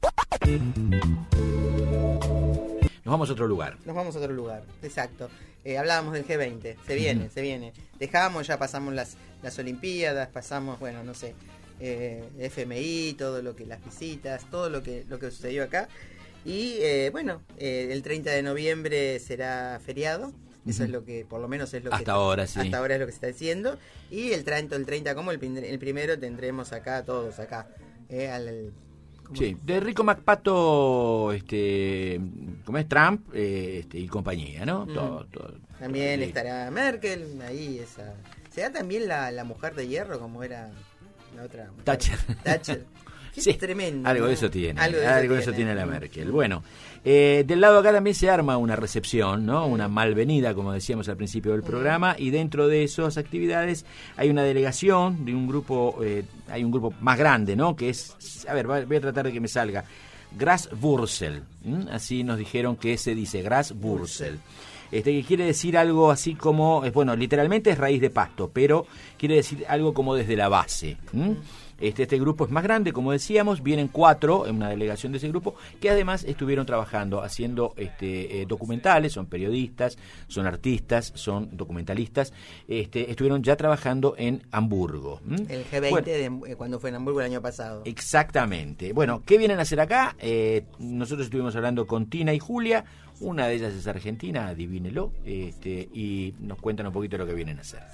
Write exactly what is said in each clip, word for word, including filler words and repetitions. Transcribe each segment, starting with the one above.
Nos vamos a otro lugar. Nos vamos a otro lugar, exacto. Eh, hablábamos del G veinte, se viene, uh-huh. se viene. Dejamos, ya pasamos las, las Olimpiadas, pasamos, bueno, no sé, eh, F M I, todo lo que, las visitas, todo lo que, lo que sucedió acá. Y eh, bueno, eh, el treinta de noviembre será feriado. Eso uh-huh. es lo que, por lo menos es lo hasta que... Hasta ahora, sí. Hasta ahora es lo que se está diciendo. Y el treinta, el treinta como el, el primero tendremos acá, todos acá, eh, al... al Sí, de Rico McPato, este, como es Trump, eh, este, y compañía, ¿no? Mm. Todo, todo, también todo, estará Merkel, ahí esa. ¿Será también la, la mujer de hierro como era la otra? Mujer? Thatcher. Thatcher. Sí, tremendo. Algo ¿no? de eso tiene, algo de, algo eso, de tiene. eso tiene la Merkel. Bueno, eh, del lado acá también se arma una recepción, ¿no? Una malvenida, como decíamos al principio del programa, y dentro de esas actividades hay una delegación de un grupo, eh, hay un grupo más grande, ¿no? Que es, a ver, voy a tratar de que me salga, Graswurzel, ¿m? Así nos dijeron que se dice, Graswurzel. Este, que quiere decir algo así como, bueno, literalmente es raíz de pasto, pero quiere decir algo como desde la base. ¿m? Este, este grupo es más grande, como decíamos, vienen cuatro en una delegación de ese grupo, que además estuvieron trabajando, haciendo este, eh, documentales, son periodistas, son artistas, son documentalistas, este, estuvieron ya trabajando en Hamburgo. ¿m? El G veinte, bueno, de, cuando fue en Hamburgo el año pasado. Exactamente. Bueno, ¿qué vienen a hacer acá? Eh, nosotros estuvimos hablando con Tina y Julia, una de ellas es argentina, adivínelo, este, y nos cuentan un poquito lo que vienen a hacer.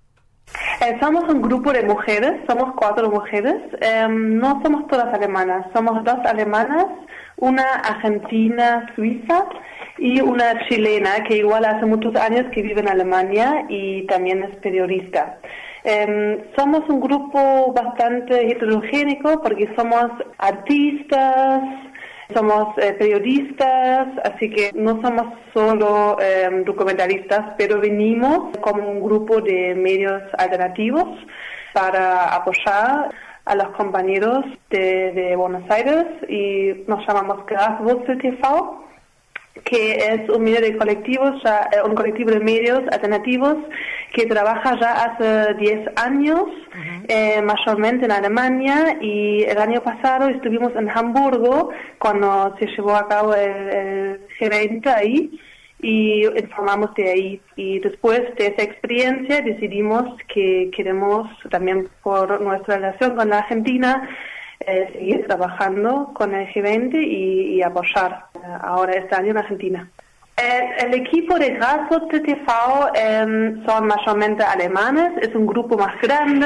Eh, somos un grupo de mujeres, somos cuatro mujeres, eh, no somos todas alemanas, somos dos alemanas, una argentina suiza y una chilena que igual hace muchos años que vive en Alemania y también es periodista. Eh, somos un grupo bastante heterogéneo porque somos artistas, somos eh, periodistas, así que no somos solo eh, documentalistas, pero venimos como un grupo de medios alternativos para apoyar a los compañeros de, de Buenos Aires y nos llamamos Graswurzel T V, que es un medio de colectivos, ya, un colectivo de medios alternativos que trabaja ya hace diez años, uh-huh. eh, mayormente en Alemania, y el año pasado estuvimos en Hamburgo cuando se llevó a cabo el, el G veinte ahí, y informamos de ahí. Y después de esa experiencia decidimos que queremos también, por nuestra relación con la Argentina, Eh, seguir trabajando con el G veinte y, y apoyar eh, ahora este año en Argentina. Eh, el equipo de Graswurzel T V eh, son mayormente alemanes, es un grupo más grande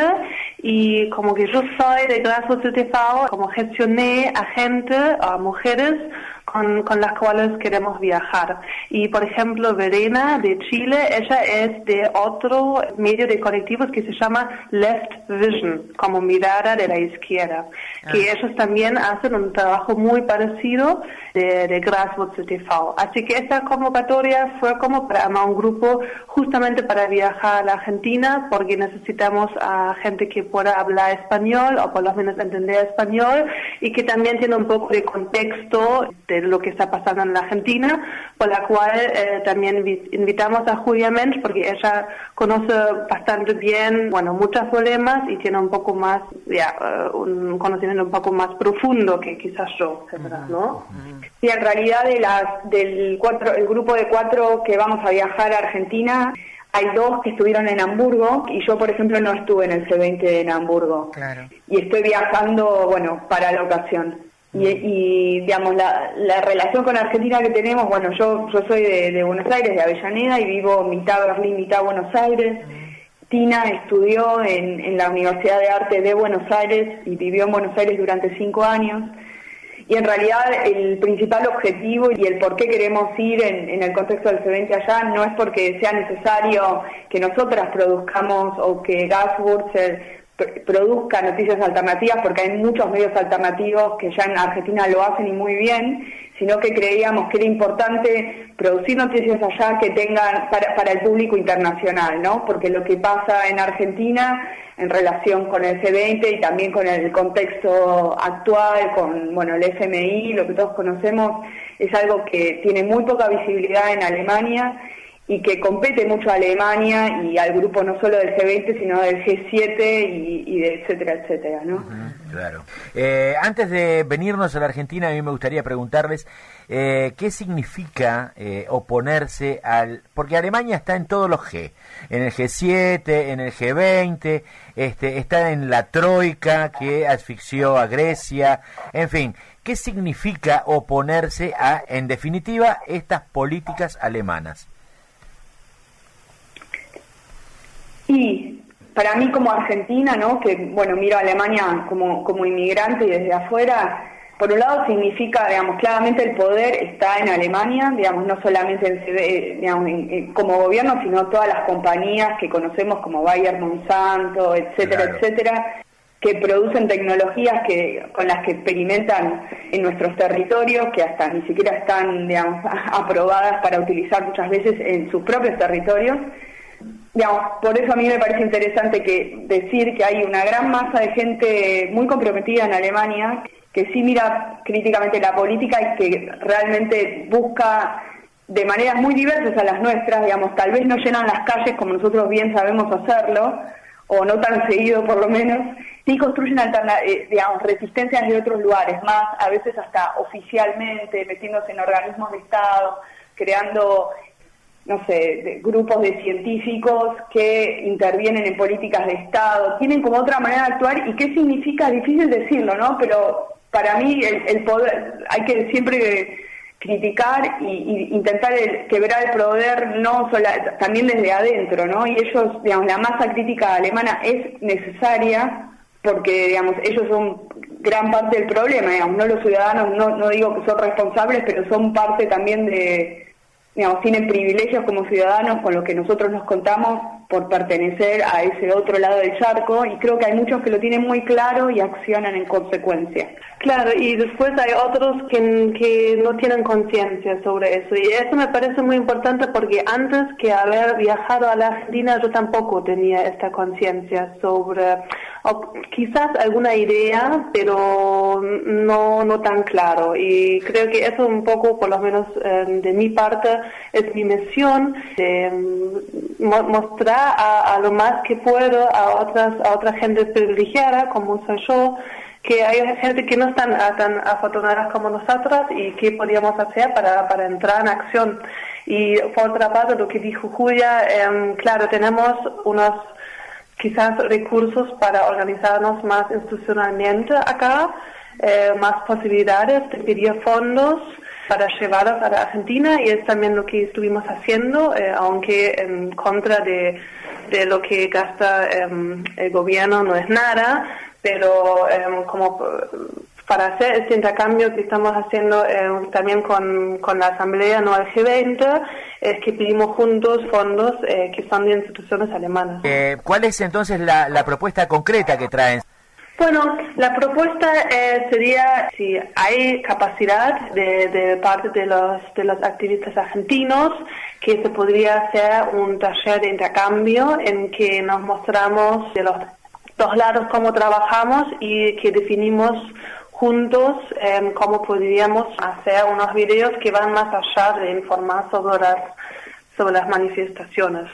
y como que yo soy de Graswurzel T V, como gestioné a gente, a mujeres con, con las cuales queremos viajar. Y por ejemplo, Verena de Chile, ella es de otro medio de colectivos que se llama Left Vision, como mirada de la izquierda, ah. que ellos también hacen un trabajo muy parecido de, de Graswurzel T V. Así que esta convocatoria fue como para armar un grupo justamente para viajar a la Argentina, porque necesitamos a gente que pueda hablar español o por lo menos entender español y que también tiene un poco de contexto de lo que está pasando en la Argentina, por la cual eh, también invitamos a Julia Mensch, porque ella conoce bastante bien, bueno, muchos problemas y tiene un poco más, ya, uh, un conocimiento un poco más profundo que quizás yo, ¿no? Sí, en realidad de las, del cuatro, el grupo de cuatro que vamos a viajar a Argentina, hay dos que estuvieron en Hamburgo y yo, por ejemplo, no estuve en el G veinte en Hamburgo. Claro. Y estoy viajando, bueno, para la ocasión. Y, y digamos, la, la relación con Argentina que tenemos, bueno, yo yo soy de, de Buenos Aires, de Avellaneda, y vivo mitad Berlín, mitad Buenos Aires. Mm. Tina estudió en, en la Universidad de Arte de Buenos Aires y vivió en Buenos Aires durante cinco años. Y en realidad el principal objetivo y el por qué queremos ir en, en el contexto del G veinte allá no es porque sea necesario que nosotras produzcamos o que Graswurzel produzca noticias alternativas, porque hay muchos medios alternativos que ya en Argentina lo hacen y muy bien, sino que creíamos que era importante producir noticias allá que tengan para, para el público internacional, ¿no? Porque lo que pasa en Argentina en relación con el G veinte y también con el contexto actual, con bueno el F M I, lo que todos conocemos, es algo que tiene muy poca visibilidad en Alemania y que compete mucho a Alemania y al grupo no solo del G veinte, sino del G siete y, y de etcétera, etcétera, ¿no? Uh-huh, claro. Eh, antes de venirnos a la Argentina, a mí me gustaría preguntarles eh, qué significa eh, oponerse al... Porque Alemania está en todos los G, en el G siete, en el G veinte, este, está en la Troika que asfixió a Grecia, en fin... ¿Qué significa oponerse a, en definitiva, estas políticas alemanas? Y para mí como argentina, ¿no? Que bueno, miro a Alemania como, como inmigrante y desde afuera, por un lado significa, digamos, claramente el poder está en Alemania, digamos, no solamente en, digamos, en, en, como gobierno, sino todas las compañías que conocemos como Bayer, Monsanto, etcétera, claro. etcétera, que producen tecnologías que con las que experimentan en nuestros territorios, que hasta ni siquiera están, digamos, aprobadas para utilizar muchas veces en sus propios territorios. Digamos, por eso a mí me parece interesante que decir que hay una gran masa de gente muy comprometida en Alemania, que sí mira críticamente la política y que realmente busca de maneras muy diversas a las nuestras, digamos, tal vez no llenan las calles como nosotros bien sabemos hacerlo, o no tan seguido por lo menos, sí construyen alterna- eh, digamos, resistencias de otros lugares, más a veces hasta oficialmente, metiéndose en organismos de Estado, creando, no sé, de, grupos de científicos que intervienen en políticas de Estado, tienen como otra manera de actuar. ¿Y qué significa? Es difícil decirlo, ¿no? Pero para mí el, el poder, hay que siempre criticar y, y intentar el, quebrar el poder no sola, también desde adentro, ¿no? Y ellos, digamos, la masa crítica alemana es necesaria porque, digamos, ellos son gran parte del problema, digamos, no los ciudadanos, no, no digo que son responsables, pero son parte también de, digamos, tienen privilegios como ciudadanos con lo que nosotros nos contamos por pertenecer a ese otro lado del charco, y creo que hay muchos que lo tienen muy claro y accionan en consecuencia. Claro, y después hay otros que, que no tienen conciencia sobre eso, y eso me parece muy importante porque antes que haber viajado a la Argentina yo tampoco tenía esta conciencia sobre, o quizás alguna idea, pero no, no tan claro, y creo que eso un poco, por lo menos eh, de mi parte, es mi misión, de mo- mostrar a, a lo más que puedo a otras a otra gente privilegiada como soy yo, que hay gente que no están a, tan afortunadas como nosotras y qué podríamos hacer para, para entrar en acción. Y por otra parte, lo que dijo Julia, eh, claro, tenemos unos quizás recursos para organizarnos más institucionalmente acá, eh, más posibilidades de pedir fondos para llevarlos a la Argentina, y es también lo que estuvimos haciendo, eh, aunque en contra de, de lo que gasta eh, el gobierno no es nada, pero eh, como para hacer este intercambio que estamos haciendo eh, también con, con la Asamblea, no el G veinte, es que pedimos juntos fondos eh, que son de instituciones alemanas. Eh, ¿Cuál es entonces la, la propuesta concreta que traen? Bueno, la propuesta eh, sería si hay capacidad de, de parte de los de los activistas argentinos, que se podría hacer un taller de intercambio en que nos mostramos de los dos lados cómo trabajamos y que definimos juntos eh, cómo podríamos hacer unos videos que van más allá de informar sobre las sobre las manifestaciones,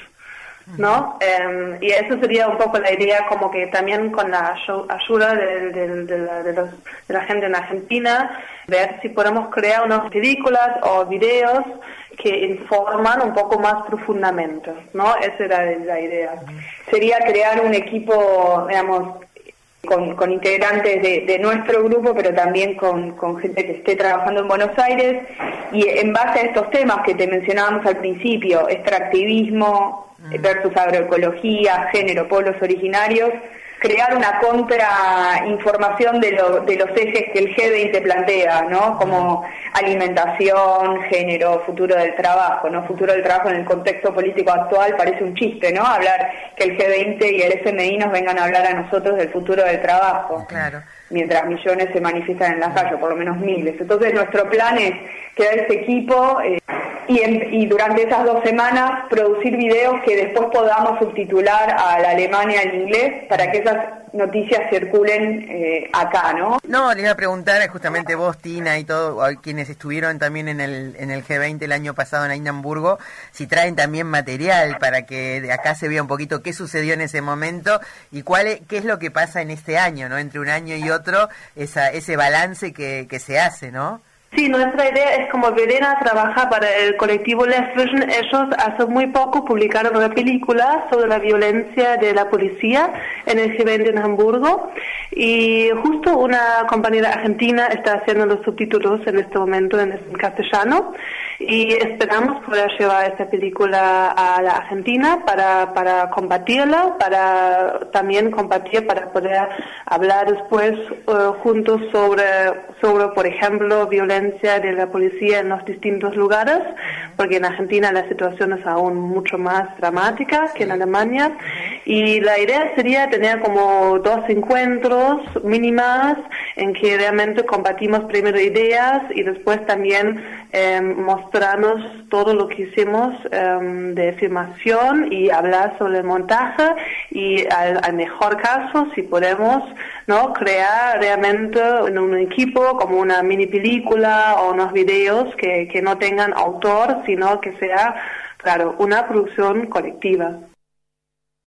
¿no? Eh, y eso sería un poco la idea, como que también con la ayuda de, de, de, la, de, los, de la gente en Argentina, ver si podemos crear unas películas o videos que informan un poco más profundamente, ¿no? Esa era la idea. Sería crear un equipo, digamos, con, con integrantes de, de nuestro grupo, pero también con, con gente que esté trabajando en Buenos Aires, y en base a estos temas que te mencionábamos al principio, extractivismo versus agroecología, género, pueblos originarios, crear una contrainformación de, lo, de los ejes que el G veinte plantea, ¿no? Como alimentación, género, futuro del trabajo, ¿no? Futuro del trabajo en el contexto político actual parece un chiste, ¿no? Hablar que el G veinte y el F M I nos vengan a hablar a nosotros del futuro del trabajo. Claro. Mientras millones se manifiestan en la calle, por lo menos miles. Entonces nuestro plan es crear ese equipo eh, y, en, y durante esas dos semanas producir videos que después podamos subtitular al alemán y al inglés para que esas noticias circulen eh, acá, ¿no? No, le iba a preguntar justamente vos, Tina, y todos quienes estuvieron también en el en el G veinte el año pasado en Hamburgo, si traen también material para que de acá se vea un poquito qué sucedió en ese momento y cuál es, qué es lo que pasa en este año, ¿no? Entre un año y otro, esa, ese balance que, que se hace, ¿no? Sí, nuestra idea es como Verena trabaja para el colectivo Left Vision. Ellos hace muy poco publicaron una película sobre la violencia de la policía en el G veinte en Hamburgo y justo una compañera argentina está haciendo los subtítulos en este momento en, en castellano y esperamos poder llevar esta película a la Argentina para, para combatirla, para también combatir, para poder hablar después uh, juntos sobre, sobre, por ejemplo, violencia de la policía en los distintos lugares, porque en Argentina la situación es aún mucho más dramática que en Alemania, y la idea sería tener como dos encuentros mínimas en que realmente compartimos primero ideas y después también eh, mostrarnos todo lo que hicimos eh, de filmación y hablar sobre el montaje y al, al mejor caso, si podemos, ¿no?, crear realmente en un equipo como una mini película o unos videos que, que no tengan autor, sino que sea, claro, una producción colectiva.